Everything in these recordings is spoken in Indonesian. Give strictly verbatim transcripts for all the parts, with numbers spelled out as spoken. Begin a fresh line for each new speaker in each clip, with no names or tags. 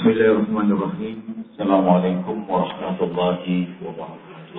Bismillahirrahmanirrahim. Assalamualaikum warahmatullahi wabarakatuh.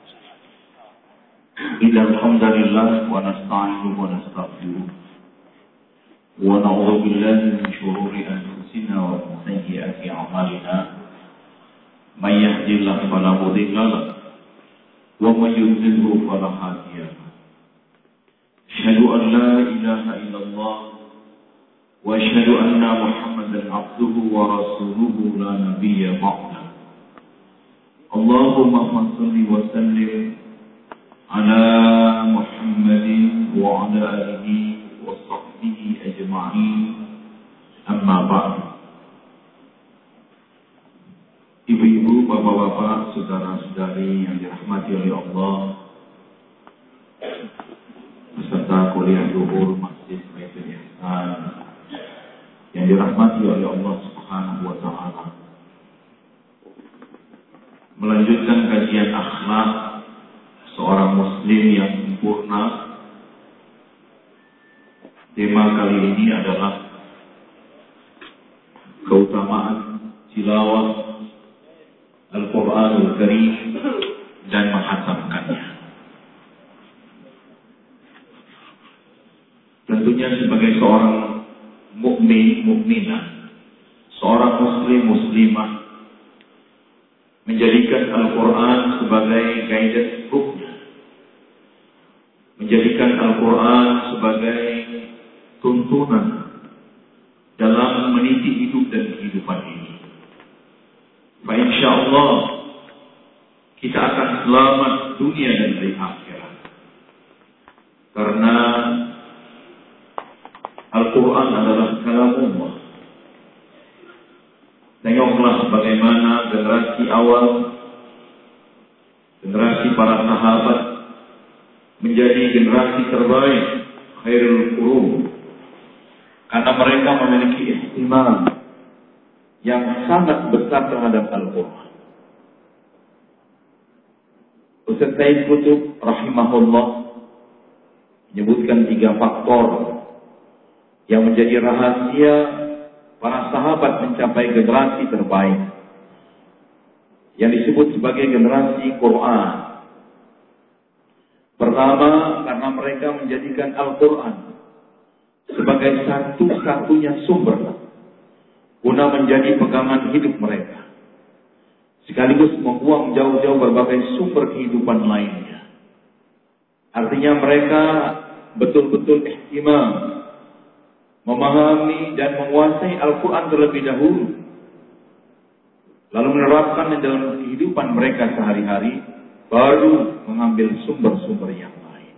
Innal hamdalillah wa nasta'inuhu wa nastaghfiruh wa na'udzu billahi min shururi anfusina wa min sayyiati a'malina. May yahdihillahu fala mudilla lahu wa may yudlilhu fala hadiya lahu. Asyhadu an la ilaha illallah wa asyhadu anna Muhammadan abduhu wa rasuluhu la nabiyya ba'da. Allahumma shalli wa sallim ala Muhammadin wa ala alihi wa sahbihi ajma'in. Amma ba'd. Ibu-ibu, bapak-bapak, saudara-saudari yang dirahmati oleh Allah, peserta kuliah zuhur Masjid Baitul Ihsan yang dirahmati oleh Allah Subhanahu wa taala. Melanjutkan kajian akhlak seorang muslim yang sempurna. Tema kali ini adalah keutamaan tilawah Al-Qur'anul Karim dan menghatamkannya. Tentunya sebagai seorang mukmin, mukminah, seorang muslim, muslimah menjadikan Al-Quran sebagai guidance book-nya, menjadikan Al-Quran sebagai tuntunan dalam meniti hidup dan kehidupan ini. Fa insyaallah kita akan selamat dunia dan di akhirat, karena Al-Quran adalah kalamullah. Tengoklah bagaimana generasi awal, generasi para sahabat menjadi generasi terbaik, khairul qurun, karena mereka memiliki ihtimam yang sangat besar terhadap Al-Quran. Ustaz Said Qutb rahimahullah menyebutkan tiga faktor yang menjadi rahasia para sahabat mencapai generasi terbaik, yang disebut sebagai generasi Quran. Pertama, karena mereka menjadikan Al-Quran sebagai satu-satunya sumber guna menjadi pegangan hidup mereka, sekaligus membuang jauh-jauh berbagai sumber kehidupan lainnya. Artinya mereka betul-betul ihtimam memahami dan menguasai Al-Quran terlebih dahulu, lalu menerapkan dalam kehidupan mereka sehari-hari, baru mengambil sumber-sumber yang lain.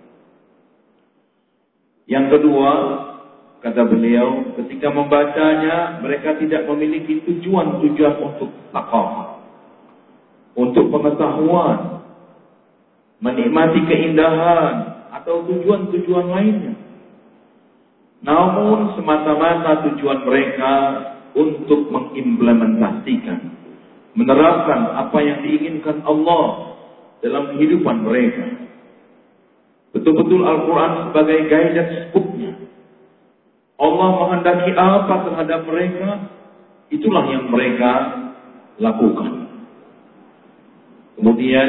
Yang kedua, kata beliau, ketika membacanya mereka tidak memiliki tujuan-tujuan untuk taqwa, untuk pengetahuan, menikmati keindahan atau tujuan-tujuan lainnya, namun semata-mata tujuan mereka untuk mengimplementasikan, menerapkan apa yang diinginkan Allah dalam kehidupan mereka. Betul-betul Al-Quran sebagai guidance book-nya. Allah menghendaki apa terhadap mereka, itulah yang mereka lakukan. Kemudian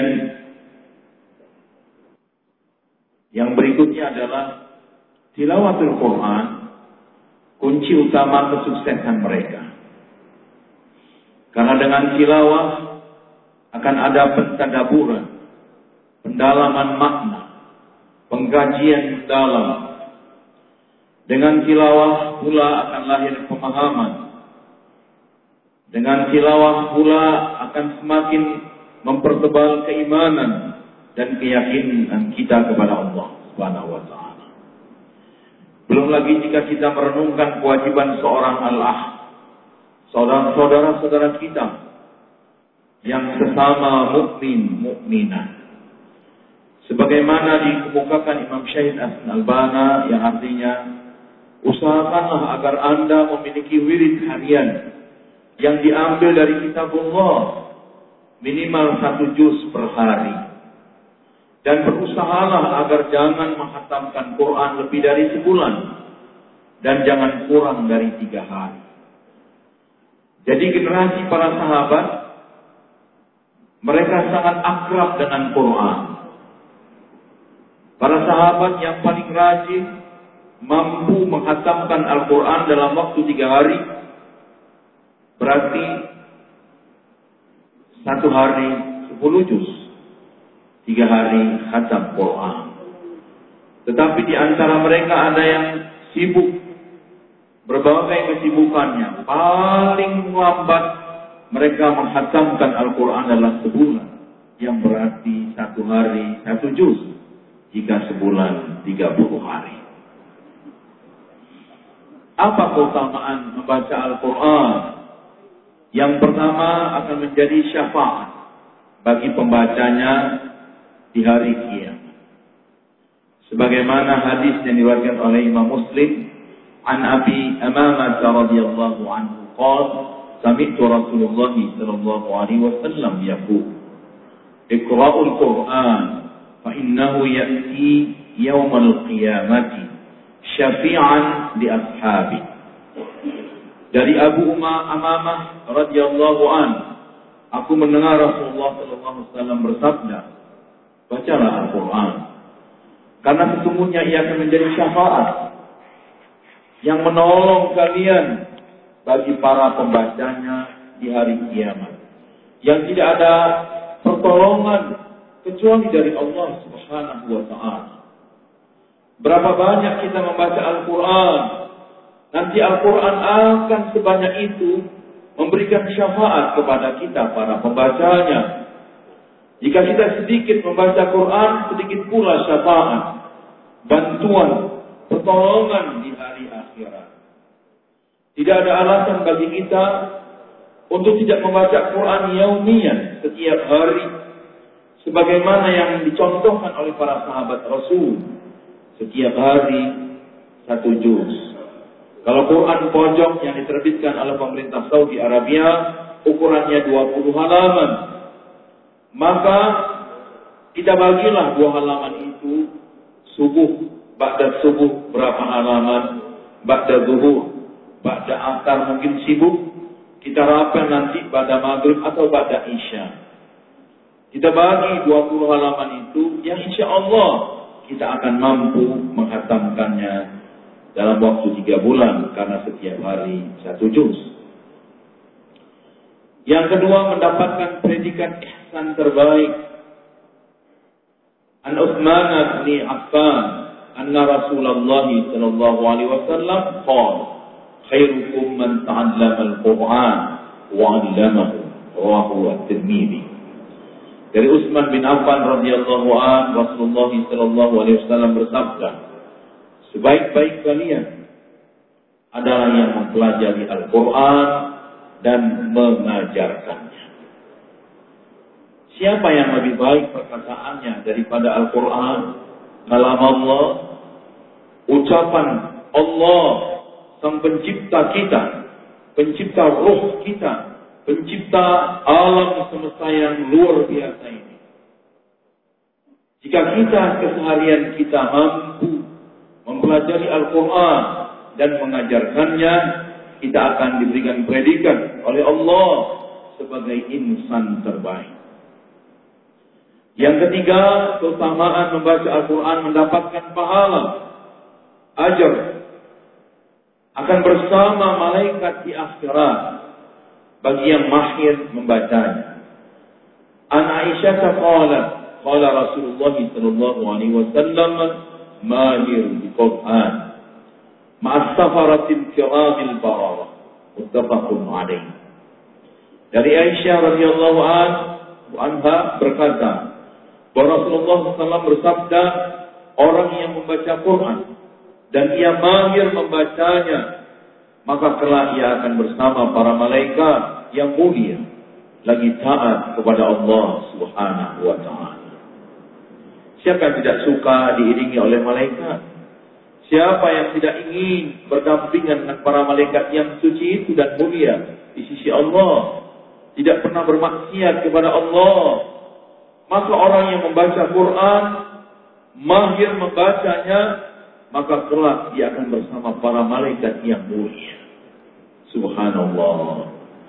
yang berikutnya adalah tilawatul Quran, kunci utama kesuksesan mereka. Karena dengan tilawah akan ada pentadaburan, pendalaman makna, pengkajian mendalam. Dengan tilawah pula akan lahir pemahaman. Dengan tilawah pula akan semakin mempertebal keimanan dan keyakinan kita kepada Allah Subhanahu wa taala. Belum lagi jika kita merenungkan kewajiban seorang al-ah, seorang saudara-saudara kita yang sesama mukmin, mukminah. Sebagaimana dikemukakan Imam Syahid Al-Albani, yang artinya, usahakanlah agar Anda memiliki wirid harian yang diambil dari kitabullah, minimal satu juz per hari. Dan berusahalah agar jangan menghatamkan Quran lebih dari sebulan, dan jangan kurang dari tiga hari. Jadi generasi para sahabat, mereka sangat akrab dengan Quran. Para sahabat yang paling rajin mampu menghatamkan Al-Quran dalam waktu tiga hari. Berarti satu hari sepuluh juz, tiga hari khatam Quran. Tetapi di antara mereka ada yang sibuk, berbagai kesibukannya. Paling lambat mereka menghatamkan Al-Quran dalam sebulan, yang berarti satu hari satu juz, jika sebulan tiga puluh hari. Apa keutamaan membaca Al-Quran? Yang pertama akan menjadi syafaat bagi pembacanya di hari kiamat. Sebagaimana hadis yang diriwayatkan oleh Imam Muslim, an Abi Amamah radhiyallahu anhu qala, sami'tu Rasulullah sallallahu alaihi wasallam yaqul, iqra'ul Qur'an fa innahu ya'ti yaumal qiyamati syafi'an li ashabi. Dari Abu Amamah radhiyallahu anhu, aku mendengar Rasulullah sallallahu alaihi wasallam bersabda, bacalah Al-Quran, karena sesungguhnya ia akan menjadi syafaat yang menolong kalian bagi para pembacanya di hari kiamat. Yang tidak ada pertolongan kecuali dari Allah Subhanahu wa ta'ala. Berapa banyak kita membaca Al-Quran, nanti Al-Quran akan sebanyak itu memberikan syafaat kepada kita para pembacanya. Jika kita sedikit membaca Quran, sedikit pula syafaat, bantuan, pertolongan di hari akhirat. Tidak ada alasan bagi kita untuk tidak membaca Quran yaumiyan, setiap hari, sebagaimana yang dicontohkan oleh para sahabat Rasul. Setiap hari satu juz. Kalau Quran pojok yang diterbitkan oleh pemerintah Saudi Arabia, ukurannya dua puluh halaman, maka kita bagilah dua halaman itu subuh, ba'da subuh berapa halaman, ba'da zuhur, ba'da asar mungkin sibuk, kita rapel nanti pada maghrib atau pada isya. Kita bagi dua puluh halaman itu, yang insya Allah kita akan mampu menghatamkannya dalam waktu tiga bulan, karena setiap hari satu juz. Yang kedua, mendapatkan predikat ihsan terbaik. An Utsman bin Affan anna Rasulullah sallallahu alaihi wasallam qala, khairukum man ta'allama al-Qur'an wa 'allamahu, rawahu at-Tirmidzi. Dari Utsman bin Affan radhiyallahu an, Rasulullah sallallahu alaihi wasallam bersabda, sebaik-baik kalian adalah yang mempelajari Al-Quran dan mengajarkannya. Siapa yang lebih baik perkataannya daripada Al-Quran? Kalam Allah, ucapan Allah, sang pencipta kita, pencipta ruh kita, pencipta alam semesta yang luar biasa ini. Jika kita keseharian kita mampu mempelajari Al-Quran dan mengajarkannya, kita akan diberikan predikat oleh Allah sebagai insan terbaik. Yang ketiga, keutamaan membaca Al-Quran mendapatkan pahala, ajar, akan bersama malaikat di akhirat bagi yang mahir membacanya. An Aisyah qalat, qala Rasulullah sallallahu alaihi wasallam, mahir di Quran ma'as safaratil kiramil bararah, muttafaqun alaih. Dari Aisyah radhiyallahu anha berkata, bahwa Rasulullah sallallahu alaihi wasallam bersabda, orang yang membaca Quran dan ia mahir membacanya, maka kelak ia akan bersama para malaikat yang mulia, lagi taat kepada Allah Subhanahu wa ta'ala. Siapa yang tidak suka diiringi oleh malaikat? Siapa yang tidak ingin berdampingan dengan para malaikat yang suci itu dan mulia di sisi Allah, tidak pernah bermaksiat kepada Allah? Maka orang yang membaca Quran, mahir membacanya, maka kelak dia akan bersama para malaikat yang mulia. Subhanallah.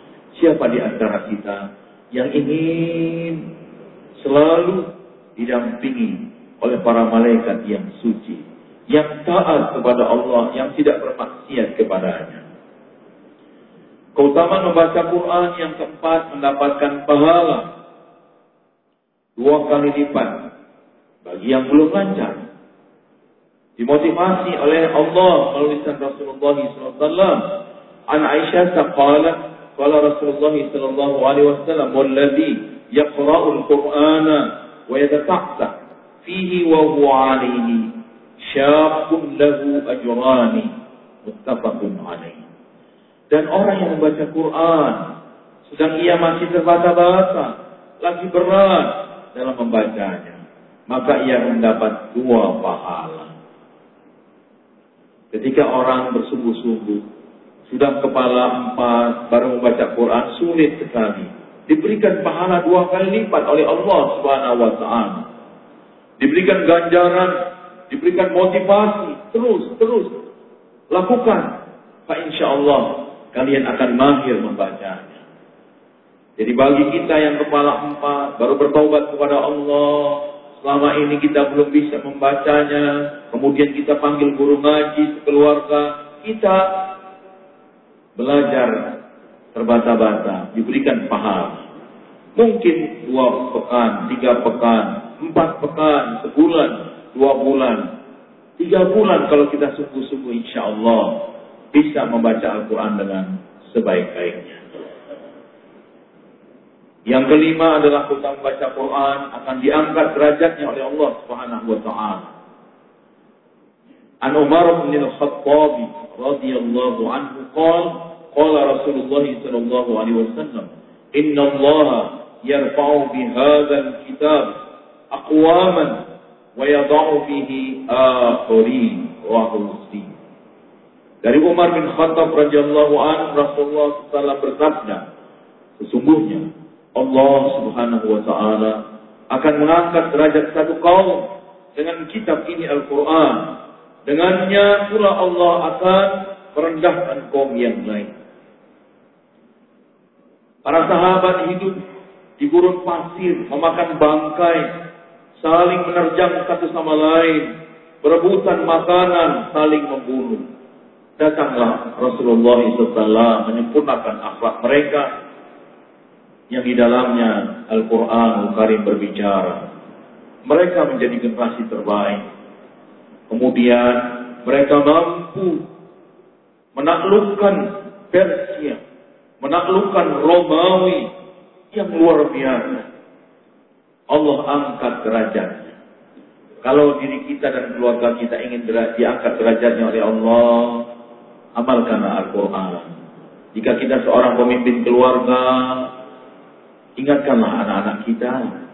siapa di antara kita yang ingin selalu didampingi oleh para malaikat yang suci, yang taat kepada Allah, yang tidak bermaksiat kepadanya. Keutamaan membaca Quran yang keempat, mendapatkan pahala dua kali lipat bagi yang belum lancar. Dimotivasi oleh Allah melalui Rasulullah sallallahu alaihi wasallam. An Aisyah qalat, qala Rasulullah sallallahu alaihi wasallam, "Walladzi yaqra'u al-Qur'ana wa yatata'ta fihi wa huwa 'alaihi syaqqun lahu ajrani." Muttafaqun 'alaihi. Dan orang yang membaca Quran sedang ia masih terbata-bata, lagi berat dalam membacanya, maka ia mendapat dua pahala. Ketika orang bersungguh-sungguh, sudah kepala empat, baru membaca Quran, sulit sekali. Diberikan pahala dua kali lipat oleh Allah Subhanahu wa Ta'ala. Diberikan ganjaran, diberikan motivasi, terus, terus lakukan. Fa insyaallah kalian akan mahir membacanya. Jadi bagi kita yang kepala empat, baru bertaubat kepada Allah, selama ini kita belum bisa membacanya, kemudian kita panggil guru ngaji sekeluarga, kita belajar terbata-bata, diberikan pahala. Mungkin dua pekan, tiga pekan, empat pekan, sebulan, dua bulan, tiga bulan kalau kita sungguh-sungguh insya Allah bisa membaca Al-Quran dengan sebaik-baiknya. Yang kelima adalah kita membaca Quran akan diangkat derajatnya oleh Allah Subhanahu wa Ta'ala. An Umar bin Al-Khattab radhiyallahu anhu qala qala Rasulullah sallallahu alaihi wasallam, "Inna Allah yarfa'u bi hadzal kitab aqwaman wa yad'u fihi akharin." Rawahu Muslim. Dari Umar bin Khattab radhiyallahu anhu, Rasulullah sallallahu alaihi wasallam bersabda, sesungguhnya Allah Subhanahu wa Ta'ala akan mengangkat derajat satu kaum dengan kitab ini Al-Quran. Dengannya pula Allah akan merendahkan kaum yang lain. Para sahabat hidup di gurun pasir, memakan bangkai, saling menerjang satu sama lain, berebutan makanan, saling membunuh. Datanglah Rasulullah sallallahu alaihi wasallam menyempurnakan akhlak mereka yang di dalamnya Al-Quran Al-Karim berbicara. Mereka menjadi generasi terbaik. Kemudian mereka mampu menaklukkan Persia, menaklukkan Romawi yang luar biasa. Allah angkat derajatnya. Kalau diri kita dan keluarga kita ingin diangkat derajatnya oleh Allah, amalkanlah Al-Quran. Jika kita seorang pemimpin keluarga, ingatkanlah anak-anak kita,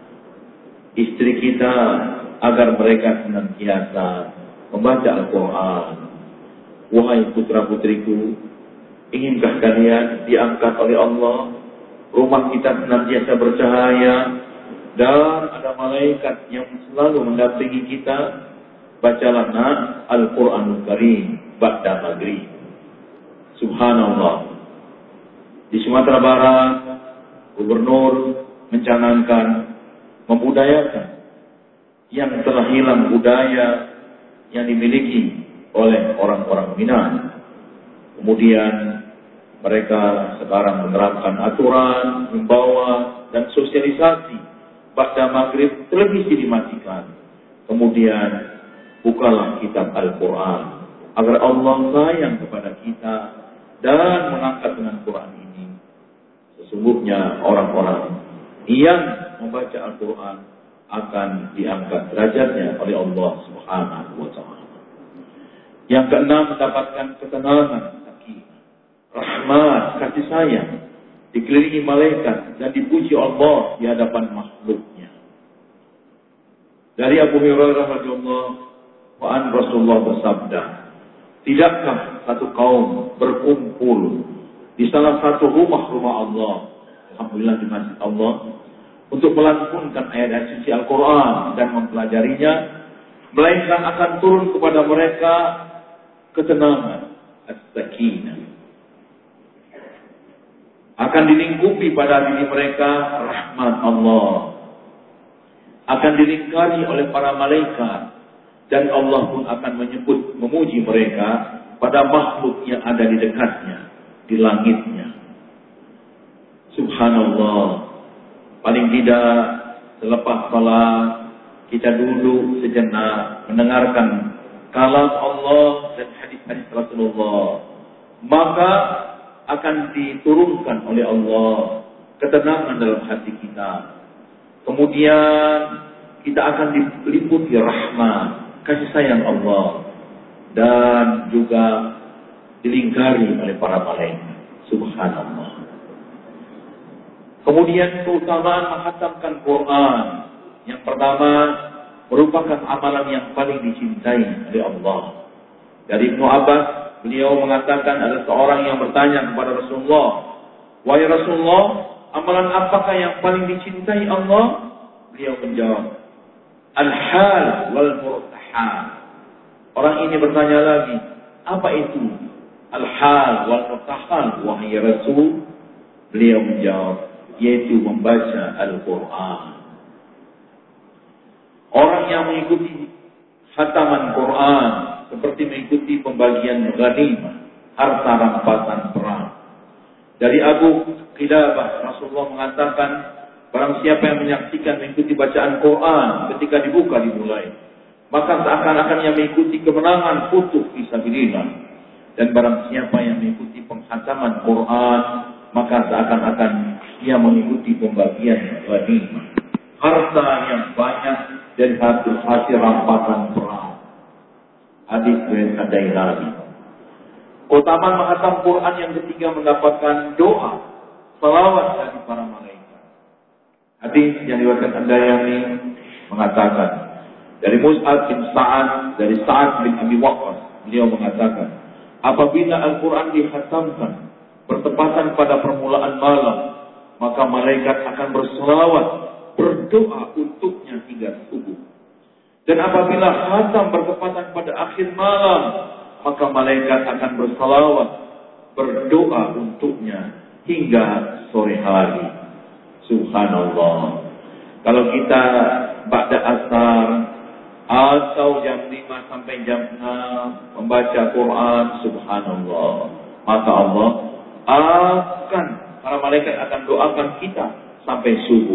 istri kita, agar mereka senantiasa membaca Al-Quran. Wahai putra-putriku, inginkah kalian diangkat oleh Allah? Rumah kita senantiasa bercahaya dan ada malaikat yang selalu mendampingi kita. Bacalah nak Al-Quranul Karim ba'da maghrib. Subhanallah. Di Sumatera Barat, gubernur mencanangkan, membudayakan yang telah hilang budaya yang dimiliki oleh orang-orang Minang. Kemudian mereka sekarang menerapkan aturan, membawa dan sosialisasi. Pada maghrib televisi dimatikan. Kemudian bukalah kitab Al-Quran agar Allah sayang kepada kita dan mengangkat dengan Quran ini. Sesungguhnya orang-orang yang membaca Al-Quran akan diangkat derajatnya oleh Allah Subhanahu wa Ta'ala. Yang keenam, mendapatkan ketenangan, sakinah, rahmat, kasih sayang, dikelilingi malaikat dan dipuji Allah di hadapan makhluknya. Dari Abu Hurairah radhiyallahu anhu, Rasulullah bersabda, tidakkah satu kaum berkumpul di salah satu rumah-rumah Allah, alhamdulillah di masjid Allah, untuk melantunkan ayat-ayat suci Al-Quran dan mempelajarinya, melainkan akan turun kepada mereka ketenangan, as-sakinah. Akan dilingkupi pada diri mereka rahmat Allah. Akan dilingkari oleh para malaikat. Dan Allah pun akan menyebut, memuji mereka pada makhluk yang ada di dekatnya, di langitnya. Subhanallah. Paling tidak selepas salat kita duduk sejenak mendengarkan kalam Allah dan hadis-hadis Rasulullah. Maka akan diturunkan oleh Allah ketenangan dalam hati kita. Kemudian kita akan diliputi rahmat, kasih sayang Allah, dan juga dilingkari oleh para malaikat. Subhanallah. Kemudian keutamaan menghatamkan Quran. Yang pertama, merupakan amalan yang paling dicintai oleh Allah. Dari Ibnu Abbas, beliau mengatakan ada seorang yang bertanya kepada Rasulullah, "Wahai Rasulullah, amalan apakah yang paling dicintai Allah?" Beliau menjawab, "Al-hal wal murtahal." Orang ini bertanya lagi, "Apa itu al-hal wal murtahal, wahai Rasul?" Beliau menjawab, yaitu membaca Al-Quran. Orang yang mengikuti khataman Quran seperti mengikuti pembagian ghanimah, harta rampasan perang. Dari Abu Qilabah, Rasulullah mengatakan, barang siapa yang menyaksikan mengikuti bacaan Quran ketika dibuka dimulai, maka seakan-akan yang mengikuti kemenangan futuh fisabilillah. Dan barang siapa yang mengikuti penghataman Quran, maka seakan-akan ia mengikuti pembagian ghanimah, harta yang banyak dari hasil hasil rampasan perang. Hadis riwayat Ad-Dailami. Keutamaan menghatam Quran yang ketiga mendapatkan doa, salawat dari para malaikat. Hadis yang diriwayatkan Ad-Dailami mengatakan dari Mus'ab bin Sa'ad, dari Sa'ad bin Abi Waqqas, beliau mengatakan, apabila Al-Quran dihatamkan bertepatan pada permulaan malam, maka malaikat akan berselawat, berdoa untuknya hingga subuh. Dan apabila khatam bertepatan pada akhir malam, maka malaikat akan berselawat, berdoa untuknya hingga sore hari. Subhanallah. Kalau kita ba'da asar atau jam lima sampai jam enam membaca Quran, subhanallah, maka Allah akan, para malaikat akan doakan kita sampai subuh.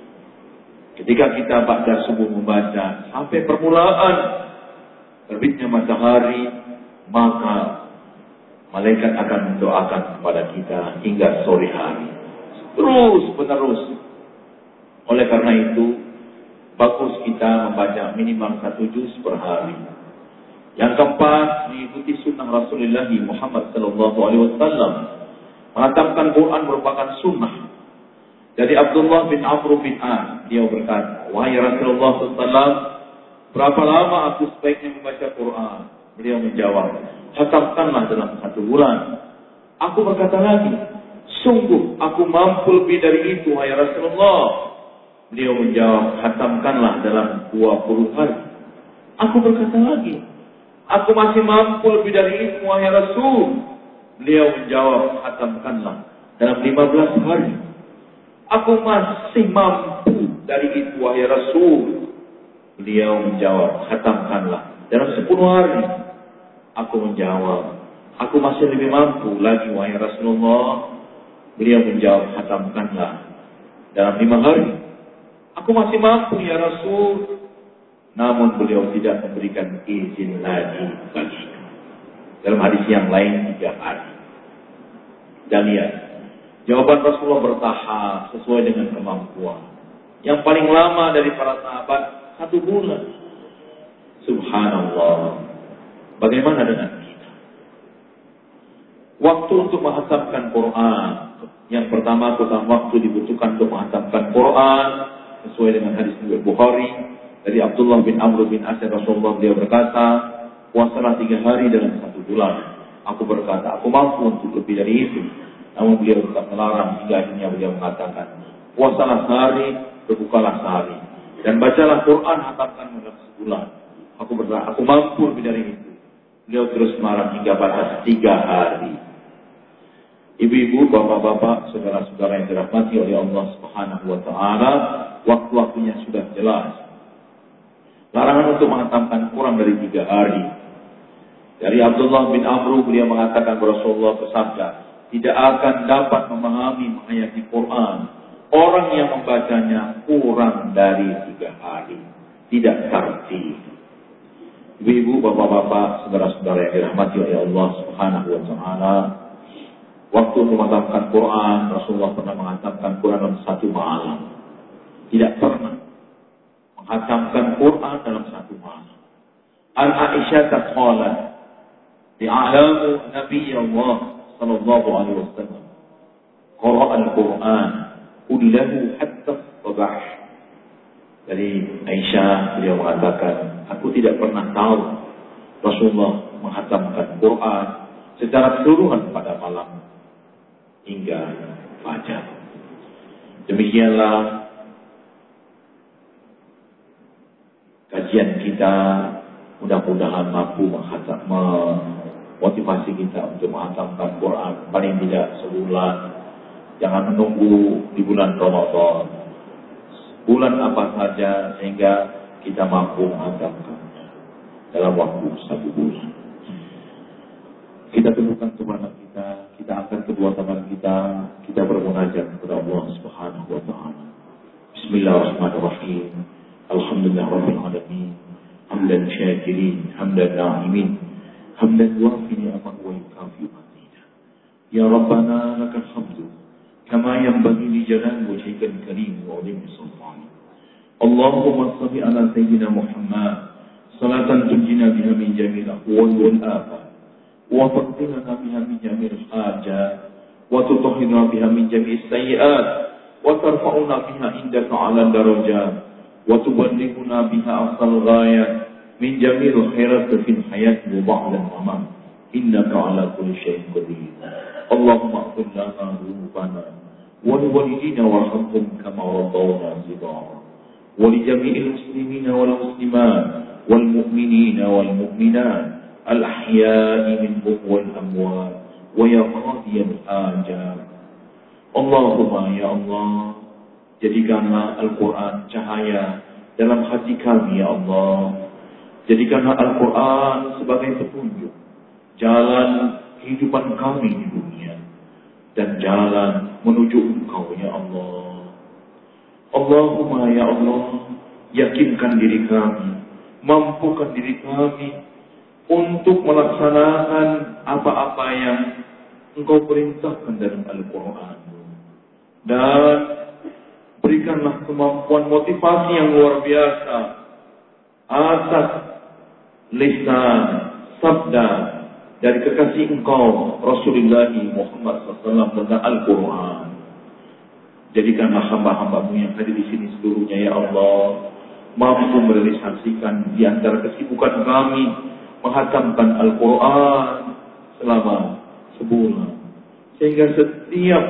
Ketika kita ba'da subuh membaca sampai permulaan terbitnya matahari, maka malaikat akan mendoakan kepada kita hingga sore hari. Terus menerus. Oleh karena itu, bagus kita membaca minimal satu juz per hari. Yang keempat, mengikuti sunnah Rasulullah Muhammad sallallahu alaihi wasallam. Menghatamkan Quran merupakan sunnah. Dari Abdullah bin Amr bin As, dia berkata, wahai Rasulullah sallallahu alaihi wasallam, berapa lama aku sebaiknya membaca Quran? Beliau menjawab, hatamkanlah dalam satu bulan. Aku berkata lagi, sungguh aku mampu lebih dari itu, wahai Rasulullah. Beliau menjawab, hatamkanlah dalam dua puluh hari. Aku berkata lagi, aku masih mampu lebih dari itu, wahai Rasul. Beliau menjawab, hatamkanlah dalam lima belas hari. Aku masih mampu dari itu, wahai Rasul. Beliau menjawab, hatamkanlah dalam sepuluh hari. Aku menjawab, aku masih lebih mampu lagi, wahai Rasulullah. Beliau menjawab, hatamkanlah dalam lima hari. Aku masih mampu, ya Rasul. Namun beliau tidak memberikan izin lagi bagiku. Dalam hadis yang lain, tiga hari. Dan lihat, jawaban Rasulullah bertahap sesuai dengan kemampuan. Yang paling lama dari para sahabat, satu bulan. Subhanallah. Bagaimana dengan kita? Waktu untuk menghatamkan Quran. Yang pertama, tentang waktu dibutuhkan untuk menghatamkan Quran. Sesuai dengan hadis riwayat Bukhari dari Abdullah bin Amr bin As, Rasulullah beliau berkata, puasalah tiga hari dalam satu bulan. Aku berkata, aku mampu untuk lebih dari itu. Namun beliau tetap melarang, hingga akhirnya beliau mengatakan, puasalah sehari, berbukalah sehari, dan bacalah Quran, hatamkan dalam sebulan. Aku berkata, aku mampu lebih dari itu. Beliau terus melarang hingga batas tiga hari. Ibu-ibu, bapak-bapak, saudara-saudara yang dirahmati oleh Allah Subhanahu wa taala, waktu-waktunya sudah jelas. Larangan untuk menghatamkan kurang dari tiga hari. Dari Abdullah bin Amr, beliau mengatakan Rasulullah bersabda, tidak akan dapat memahami menghayati Quran orang yang membacanya kurang dari tiga hari. Tidak tertib. Ibu-ibu, bapak-bapak, saudara-saudara yang dirahmati oleh Allah Subhanahu wa taala, waktu menghatamkan Quran, Rasulullah pernah menghatamkan Quran dalam satu malam. Tidak pernah menghatamkan Quran dalam satu malam. An Aisyah qalat, "Ya'lamu Nabi Allah sallallahu alaihi wasallam qara'a al-Quran kullahu hatta sabah." Dari Aisyah, beliau mengatakan, aku tidak pernah tahu Rasulullah menghatamkan Quran secara keseluruhan pada malam hingga fajar. Demikianlah kajian kita, mudah-mudahan mampu menghatam, memotivasi kita untuk menghatamkan Quran paling tidak sebulan. Jangan menunggu di bulan Ramadan. Bulan apa saja sehingga kita mampu menghatamkannya dalam waktu satu bulan. Kita temukan kemana kita, kita angkat kedua tangan kita, kita bermunajat kepada Allah Subhanahu wa taala. Bismillahirrahmanirrahim. Alhamdulillahirabbil alamin. Hamdan syakirin, hamdan na'imin, hamdan wafi ni'amahu wa yukafi mazidah. Ya Rabbana lakal hamdu kama yanbaghi li jalali wajhikal karim wa 'azimi sultanik. Allahumma shalli ala sayyidina Muhammad salatan tunjina biha min jami'il ahwal wal afat. وَتَقْضِلَنَا بِهَا مِنْ جَمِيعِ الْحَاجَاتِ وَتُطَهِّرُنَا بِهَا مِنْ جَمِيعِ السَّيِّئَاتِ وَتَرْفَعُنَا بِهَا عِنْدَكَ عَلَى الدَّرَجَاتِ وَتُبَلِّغُنَا بِهَا أَقْصَى الْغَايَاتِ مِنْ جَمِيعِ الْخَيْرَاتِ فِي الْحَيَاةِ وَبَعْدَ الْمَمَاتِ إِنَّكَ عَلَى كُلِّ شَيْءٍ قَدِيرٌ. اللهم اغفر لنا ذنوبنا ولوالدينا وارحمهم كما ربونا صغارا ولجميع المسلمين والمسلمات والمؤمنين والمؤمنات الأحياء منهم والأموات ويا قاضي الحاجات. Allahumma ya Allah, jadikanlah Al-Quran cahaya dalam hati kami ya Allah. Jadikanlah Al-Quran sebagai petunjuk jalan kehidupan kami di dunia dan jalan menuju Engkau ya Allah. Allahumma ya Allah, yakinkan diri kami, mampukan diri kami untuk melaksanakan apa-apa yang Engkau perintahkan dalam Al-Quran. Dan berikanlah kemampuan motivasi yang luar biasa atas lisan, sabda dari kekasih Engkau Rasulullah Muhammad sallallahu alaihi wasallam tentang Al-Quran. Jadikanlah hamba-hambamu yang hadir di sini seluruhnya ya Allah mampu merealisasikan di antara kesibukan kami menghatamkan Al-Quran selama sebulan, sehingga setiap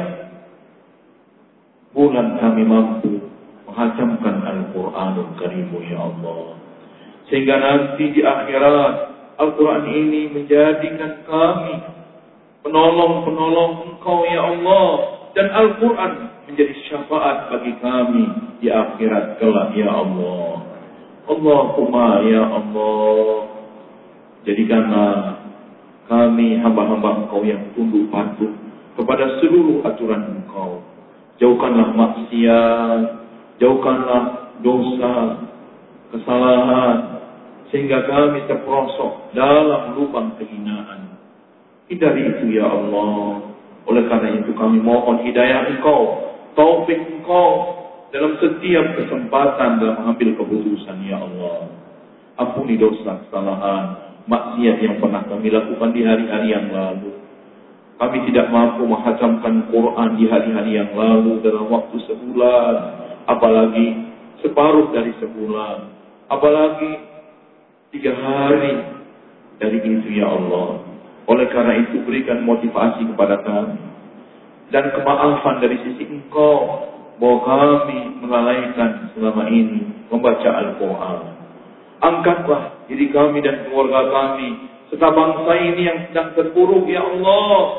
bulan kami mampu menghatamkan Al-Quranul Karim ya Allah, sehingga nanti di akhirat Al-Quran ini menjadikan kami penolong-penolong Engkau ya Allah, dan Al-Quran menjadi syafaat bagi kami di akhirat kelak ya Allah. Allahumma ya Allah, jadikanlah kami hamba-hamba Engkau yang tunduk patuh kepada seluruh aturan Engkau. Jauhkanlah maksiat, jauhkanlah dosa, kesalahan, sehingga kami terperosok dalam lubang kehinaan. Hindari itu ya Allah. Oleh karena itu kami mohon hidayah Engkau, taufik Engkau dalam setiap kesempatan dalam mengambil keputusan ya Allah. Ampuni dosa, kesalahan, maksiat yang pernah kami lakukan di hari-hari yang lalu. Kami tidak mampu menghatamkan Quran di hari-hari yang lalu dalam waktu sebulan, apalagi separuh dari sebulan, apalagi tiga hari dari itu ya Allah. Oleh karena itu berikan motivasi kepada kami dan kemaafan dari sisi Engkau bahwa kami melalaikan selama ini membaca Al-Quran. Angkatlah diri kami dan keluarga kami serta bangsa ini yang sedang terpuruk ya Allah.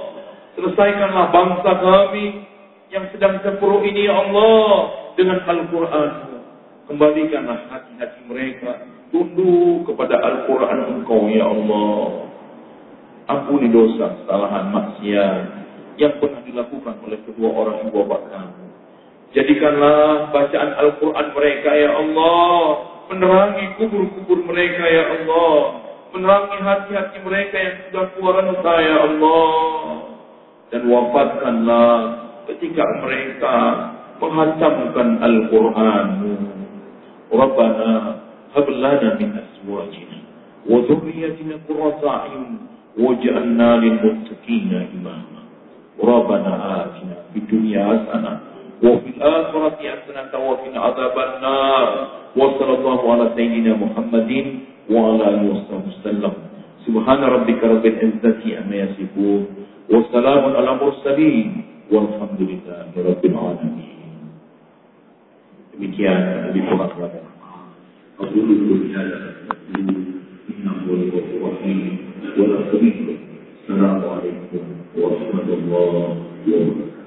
Selesaikanlah bangsa kami yang sedang terpuruk ini ya Allah dengan Al-Quran. Kembalikanlah hati-hati mereka tunduk kepada Al-Quran Engkau ya Allah. Ampuni dosa, kesalahan, maksiat yang pernah dilakukan oleh kedua orang ibu bapak kami. Jadikanlah bacaan Al-Quran mereka ya Allah menerangi kubur-kubur mereka ya Allah, menerangi hati-hati mereka yang sudah tua renta ya Allah. Dan wafatkanlah ketika mereka menghatamkan Al-Quran. Rabbana hab lana min azwajina wa dhurriyyatina qurrata a'yun waj'alna lil muttaqina imama. Rabbana atina fid dunya hasanah wa fil akhirati hasanah wa qina adzaban nar. Wa sallallahu ala sayyidina Muhammadin wa ala alihi wasallam. Subhana rabbika rabbil izzati amma yasifun wa salamun ala mursalin walhamdulillahi rabbil alamin. Demikian lebih kurang kepada aku dulu berada innahu al-ghafurur rahim wa la Assalamualaikum warahmatullahi wabarakatuh.